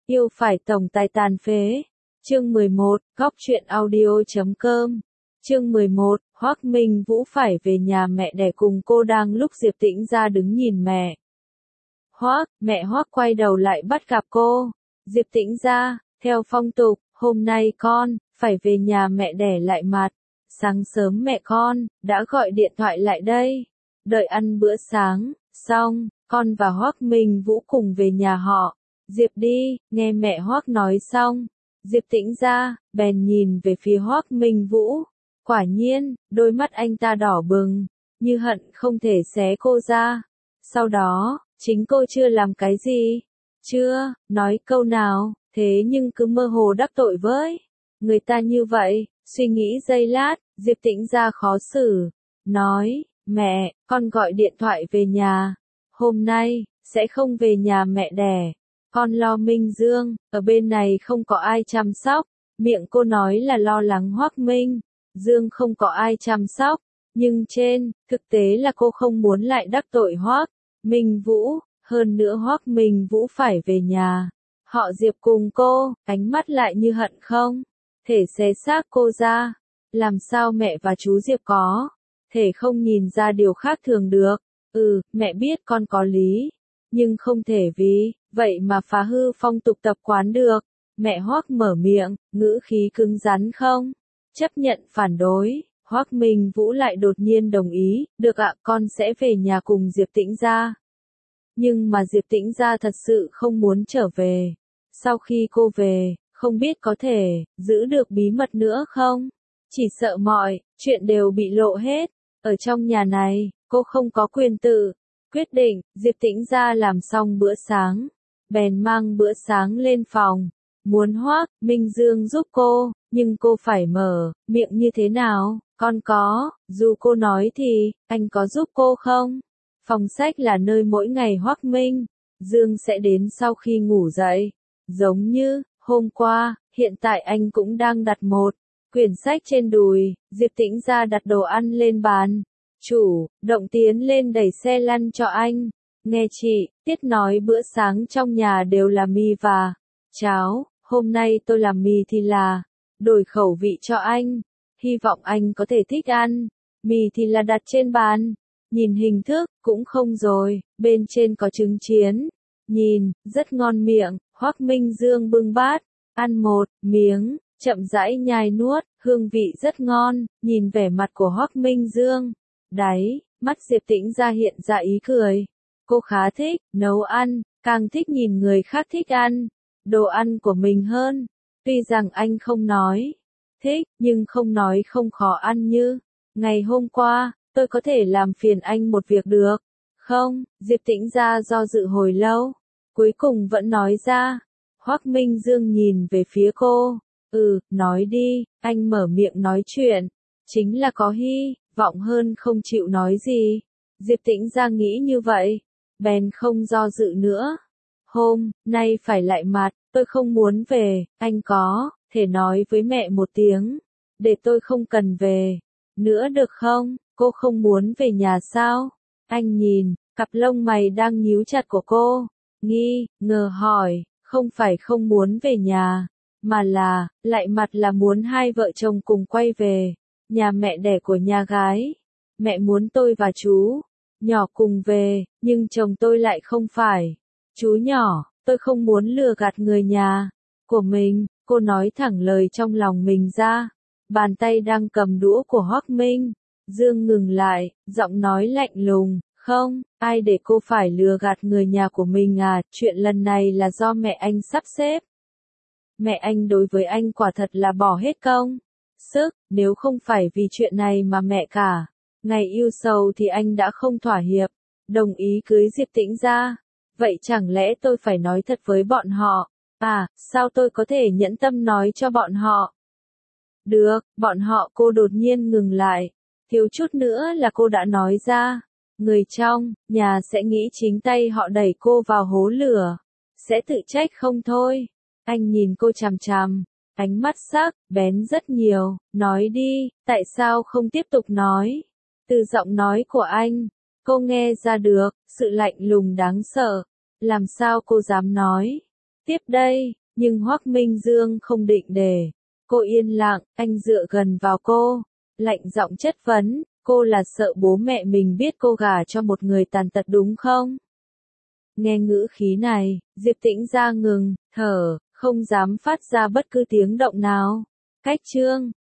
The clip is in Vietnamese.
Yêu phải tổng tài tàn phế. Chương 11, Góc truyện audio.com. Chương 11, Hoắc Minh Vũ phải về nhà mẹ đẻ cùng cô đang lúc Diệp Tĩnh ra đứng nhìn mẹ. Mẹ Hoắc quay đầu lại bắt gặp cô. Diệp Tĩnh ra, theo phong tục, hôm nay con phải về nhà mẹ đẻ lại mặt. Sáng sớm mẹ con đã gọi điện thoại lại đây. Đợi ăn bữa sáng, xong, con và Hoắc Minh Vũ cùng về nhà họ. Diệp đi, nghe mẹ Hoắc nói xong. Diệp Tĩnh ra, bèn nhìn về phía Hoắc Minh Vũ. Quả nhiên, đôi mắt anh ta đỏ bừng, như hận không thể xé cô ra. Sau đó, chính cô chưa làm cái gì, chưa nói câu nào, thế nhưng cứ mơ hồ đắc tội với người ta như vậy. Suy nghĩ giây lát, Diệp Tĩnh ra khó xử, nói, mẹ, con gọi điện thoại về nhà. Hôm nay, sẽ không về nhà mẹ đẻ. Con lo Minh Dương, ở bên này không có ai chăm sóc. Miệng cô nói là lo lắng Hoắc Minh Dương không có ai chăm sóc. Nhưng trên thực tế là cô không muốn lại đắc tội Hoắc Minh Vũ. Hơn nữa Hoắc Minh Vũ phải về nhà. Họ Diệp cùng cô, ánh mắt lại như hận không thể xé xác cô ra. Làm sao mẹ và chú Diệp có thể không nhìn ra điều khác thường được. Mẹ biết con có lý, nhưng không thể vì vậy mà phá hư phong tục tập quán được. Mẹ Hoắc mở miệng, ngữ khí cứng rắn không chấp nhận phản đối. Hoắc Minh Vũ lại đột nhiên đồng ý, được ạ, con sẽ về nhà cùng Diệp Tĩnh ra. Nhưng mà Diệp Tĩnh ra thật sự không muốn trở về. Sau khi cô về, không biết có thể giữ được bí mật nữa không? Chỉ sợ mọi chuyện đều bị lộ hết. Ở trong nhà này, cô không có quyền tự quyết định. Diệp Tĩnh ra làm xong bữa sáng, bèn mang bữa sáng lên phòng, muốn Hoắc Minh Dương giúp cô, nhưng cô phải mở miệng như thế nào? Con có, dù cô nói thì, anh có giúp cô không? Phòng sách là nơi mỗi ngày Hoắc Minh Dương sẽ đến sau khi ngủ dậy. Giống như hôm qua, hiện tại anh cũng đang đặt một quyển sách trên đùi. Diệp Tĩnh ra đặt đồ ăn lên bàn, chủ động tiến lên đẩy xe lăn cho anh. Nghe chị Tiết nói bữa sáng trong nhà đều là mì và cháo, hôm nay tôi làm mì thì là đổi khẩu vị cho anh, hy vọng anh có thể thích ăn. Mì thì là đặt trên bàn, nhìn hình thức cũng không rồi, bên trên có trứng chiên, nhìn rất ngon miệng. Hoắc Minh Dương bưng bát, ăn một miếng, chậm rãi nhai nuốt, hương vị rất ngon. Nhìn vẻ mặt của Hoắc Minh Dương, đáy mắt Diệp Tĩnh ra hiện ra ý cười. Cô khá thích nấu ăn, càng thích nhìn người khác thích ăn đồ ăn của mình hơn. Tuy rằng anh không nói thích, nhưng không nói không khó ăn như ngày hôm qua. Tôi có thể làm phiền anh một việc được không? Diệp Tĩnh ra do dự hồi lâu, cuối cùng vẫn nói ra. Hoắc Minh Dương nhìn về phía cô. Nói đi. Anh mở miệng nói chuyện, chính là có hy vọng hơn không chịu nói gì. Diệp Tĩnh ra nghĩ như vậy, bèn không do dự nữa. Hôm nay phải lại mặt, tôi không muốn về, anh có thể nói với mẹ một tiếng, để tôi không cần về nữa được không? Cô không muốn về nhà sao? Anh nhìn cặp lông mày đang nhíu chặt của cô, nghi ngờ hỏi, không phải không muốn về nhà, mà là lại mặt là muốn hai vợ chồng cùng quay về nhà mẹ đẻ của nhà gái. Mẹ muốn tôi và chú nhỏ cùng về, nhưng chồng tôi lại không phải chú nhỏ. Tôi không muốn lừa gạt người nhà của mình. Cô nói thẳng lời trong lòng mình ra. Bàn tay đang cầm đũa của Hoắc Minh Dương ngừng lại, giọng nói lạnh lùng, không, ai để cô phải lừa gạt người nhà của mình à? Chuyện lần này là do mẹ anh sắp xếp. Mẹ anh đối với anh quả thật là bỏ hết công sức, nếu không phải vì chuyện này mà mẹ cả ngày yêu sầu thì anh đã không thỏa hiệp, đồng ý cưới Diệp Tĩnh ra. Vậy chẳng lẽ tôi phải nói thật với bọn họ? Sao tôi có thể nhẫn tâm nói cho bọn họ? Được, bọn họ. Cô đột nhiên ngừng lại, thiếu chút nữa là cô đã nói ra. Người trong nhà sẽ nghĩ chính tay họ đẩy cô vào hố lửa, sẽ tự trách không thôi. Anh nhìn cô chằm chằm, ánh mắt sắc bén rất nhiều. Nói đi, tại sao không tiếp tục nói? Từ giọng nói của anh, cô nghe ra được sự lạnh lùng đáng sợ. Làm sao cô dám nói tiếp đây? Nhưng Hoắc Minh Dương không định để cô yên lặng, anh dựa gần vào cô, lạnh giọng chất vấn, cô là sợ bố mẹ mình biết cô gả cho một người tàn tật đúng không? Nghe ngữ khí này, Diệp Tĩnh Gia ngừng thở, không dám phát ra bất cứ tiếng động nào. Cách chương